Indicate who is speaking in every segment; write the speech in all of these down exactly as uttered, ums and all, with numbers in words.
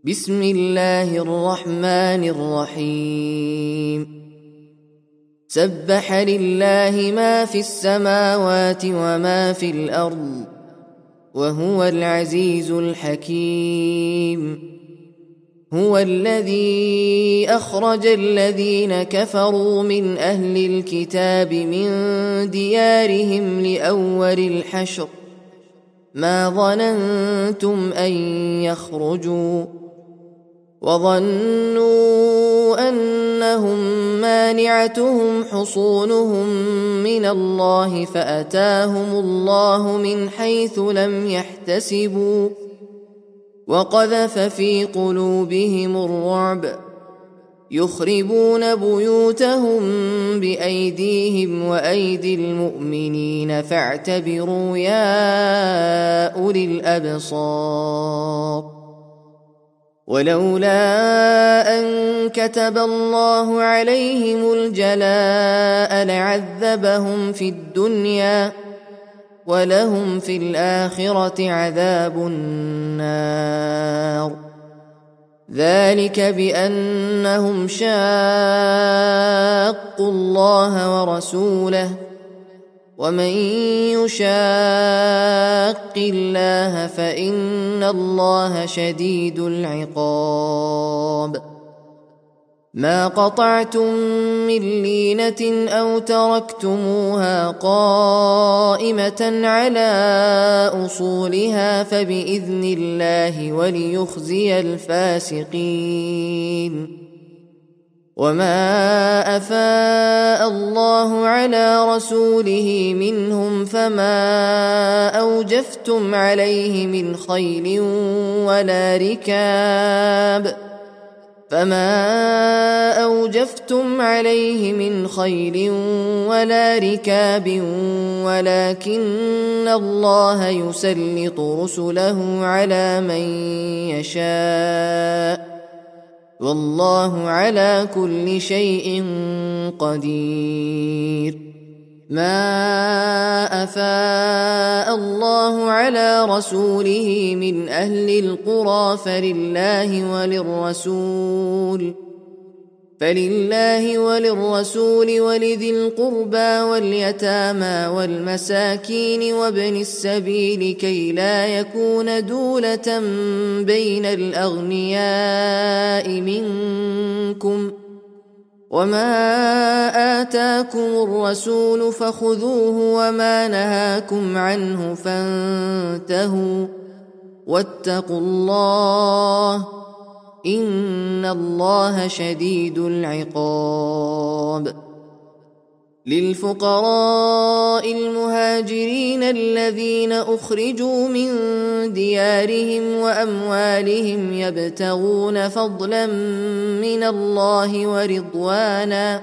Speaker 1: بسم الله الرحمن الرحيم سبح لله ما في السماوات وما في الأرض وهو العزيز الحكيم هو الذي أخرج الذين كفروا من أهل الكتاب من ديارهم لأول الحشر ما ظننتم أن يخرجوا وظنوا أنهم مانعتهم حصونهم من الله فأتاهم الله من حيث لم يحتسبوا وقذف في قلوبهم الرعب يخربون بيوتهم بأيديهم وأيدي المؤمنين فاعتبروا يا أولي الأبصار ولولا أن كتب الله عليهم الجلاء لعذبهم في الدنيا ولهم في الآخرة عذاب النار ذلك بأنهم شاقوا الله ورسوله ومن يشاق الله فإن الله شديد العقاب ما قطعتم من لينة أو تركتموها قائمة على أصولها فبإذن الله وليخزي الفاسقين وما أفاء الله على رسوله منهم فما أوجفتم عليه من خيل ولا ركاب فما أوجفتم عليه من خيل ولا ركاب ولكن الله يسلط رسله على من يشاء والله على كل شيء قدير ما أفاء الله على رسوله من أهل القرى فلله وللرسول فلله وللرسول ولذي القربى واليتامى والمساكين وابن السبيل كي لا يكون دولة بين الأغنياء منكم وما آتاكم الرسول فخذوه وما نهاكم عنه فانتهوا واتقوا الله إن الله شديد العقاب للفقراء المهاجرين الذين أخرجوا من ديارهم وأموالهم يبتغون فضلا من الله ورضوانا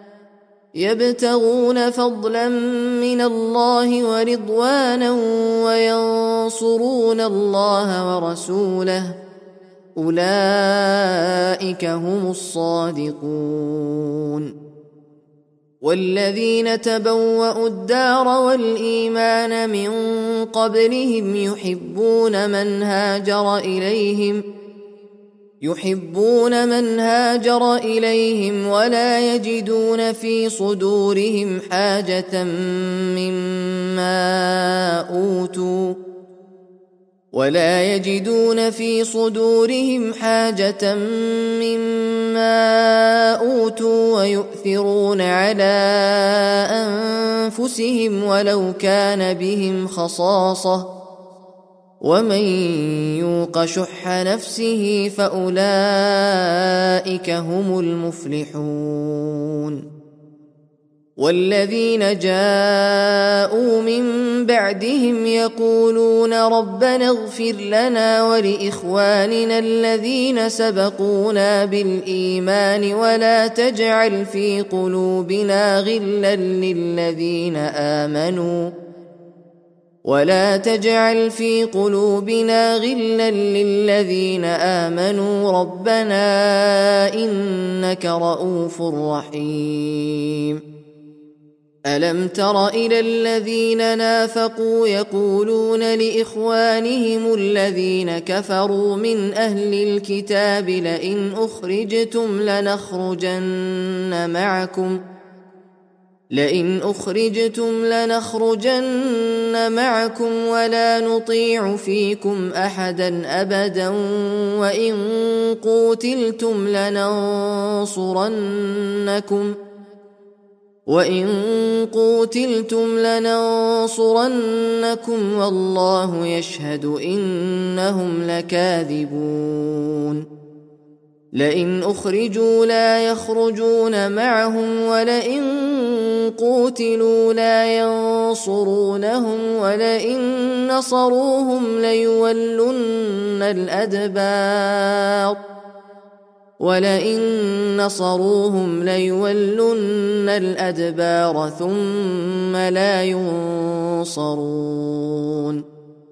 Speaker 1: يبتغون فضلا من الله ورضوانا وينصرون الله ورسوله أولئك هم الصادقون والذين تبوأوا الدار والإيمان من قبلهم يحبون من هاجر إليهم يحبون من هاجر إليهم ولا يجدون في صدورهم حاجة مما أوتوا ولا يجدون في صدورهم حاجة مما أوتوا ويؤثرون على أنفسهم ولو كان بهم خصاصة ومن يوق شح نفسه فأولئك هم المفلحون والذين جاءوا من بعدهم يقولون ربنا اغفر لنا ولإخواننا الذين سبقونا بالإيمان ولا تجعل في قلوبنا غلا للذين آمنوا ولا تجعل في قلوبنا غلا للذين آمنوا ربنا إنك رؤوف رحيم ألم تر إلى الذين نافقوا يقولون لإخوانهم الذين كفروا من أهل الكتاب لئن أخرجتم لنخرجن معكم لئن أخرجتم لنخرجن معكم ولا نطيع فيكم أحدا أبدا وإن قوتلتم لننصرنكم وإن قوتلتم لننصرنكم والله يشهد إنهم لكاذبون لئن أخرجوا لا يخرجون معهم ولئن قوتلوا لا ينصرونهم ولئن نصروهم ليولن الأدبار ولئن نصروهم ليولن الأدبار ثم لا ينصرون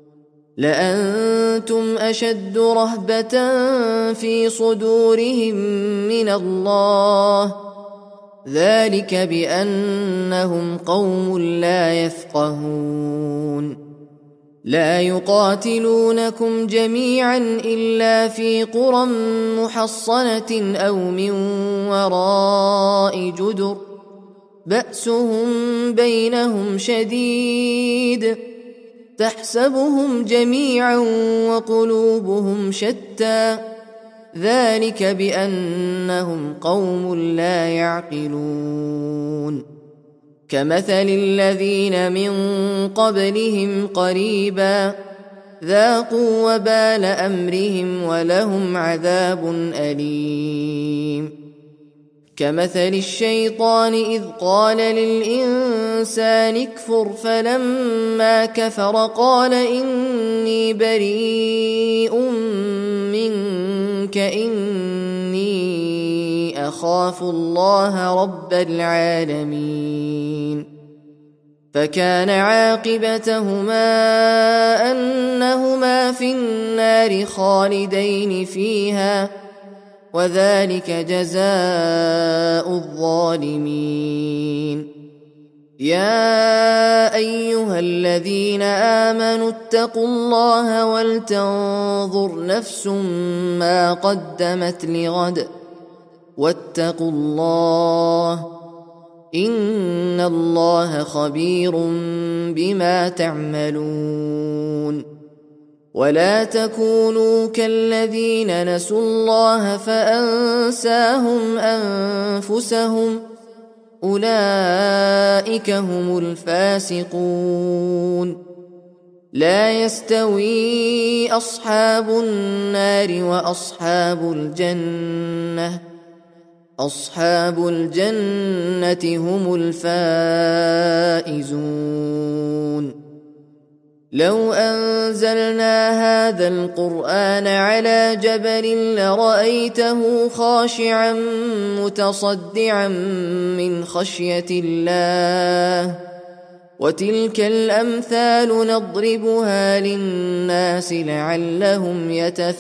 Speaker 1: لأنتم أشد رهبة في صدورهم من الله ذلك بأنهم قوم لا يفقهون لا يقاتلونكم جميعا إلا في قرى محصنة أو من وراء جدر بأسهم بينهم شديد تحسبهم جميعا وقلوبهم شتى ذلك بأنهم قوم لا يعقلون كمثل الذين من قبلهم قريبا ذاقوا وبال أمرهم ولهم عذاب أليم كمثل الشيطان إذ قال للإنسان اكفر فلما كفر قال إني بريء منك إني أخاف الله رب العالمين فكان عاقبتهما أنهما في النار خالدين فيها وذلك جزاء الظالمين يا أيها الذين آمنوا اتقوا الله ولتنظر نفس ما قدمت لغد واتقوا الله إن الله خبير بما تعملون ولا تكونوا كالذين نسوا الله فأنساهم أنفسهم أولئك هم الفاسقون لا يستوي أصحاب النار وأصحاب الجنة أصحاب الجنة هم الفائزون لو أنزلنا هذا القرآن على جبل لرأيته خاشعا متصدعا من خشية الله وتلك الأمثال نضربها للناس لعلهم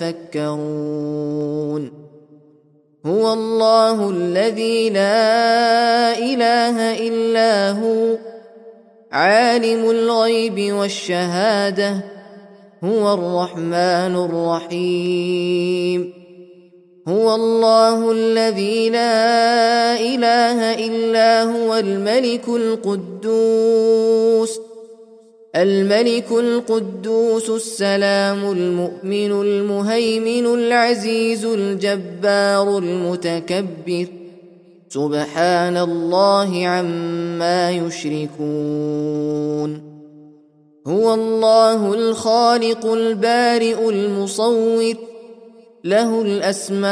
Speaker 1: يتفكرون هو الله الذي لا إله إلا هو عالم الغيب والشهادة هو الرحمن الرحيم هو الله الذي لا إله إلا هو الملك القدوس الملك القدوس السلام المؤمن المهيمن العزيز الجبار المتكبر سبحان الله عما يشركون هو الله الخالق البارئ المصور له الأسماء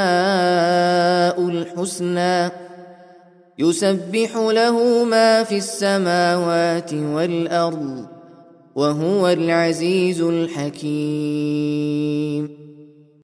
Speaker 1: الحسنى يسبح له ما في السماوات والأرض وهو العزيز الحكيم